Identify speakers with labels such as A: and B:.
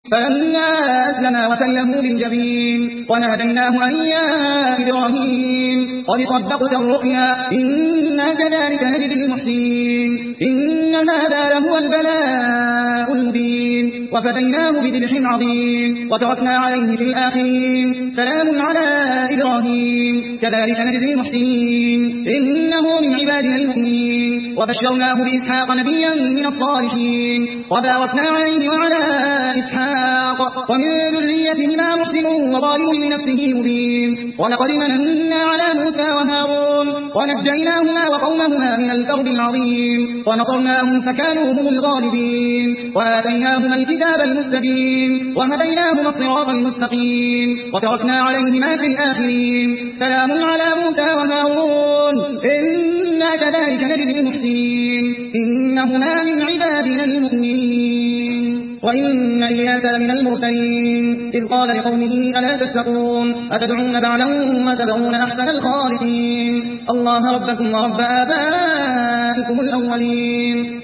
A: فلما أسلما وتله للجبين وناديناه أن يا إبراهيم قد صدقت الرؤيا إنا كذلك نجزي المحسنين إن هذا لهو البلاء المبين وفديناه بذبح عظيم وتركنا عليه في الآخرين سلام على إبراهيم كذلك نجزي المحسنين إنه من عبادنا المؤمنين وبشرناه بإسحاق نبيا من الصالحين وباركنا عليه وعلى إسحاق ومن ذريتهما محسن وظالم لنفسه مبين ولقد مننا على موسى وهارون ونجيناهما وقومهما من الكرب العظيم ونصرناهم فكانوا هم الغالبين وآتيناهما الكتاب المستبين وهديناهما الصراط المستقيم وتركنا عليهما في الآخرين سلام على موسى وهارون إنا كذلك نجزي المحسنين إنهما من عبادنا المؤمنين وإن إلياس من المرسلين إذ قال لقومه ألا تتقون أتدعون بعلا وتذرون أحسن الخالقين الله ربكم ورب آبائكم الأولين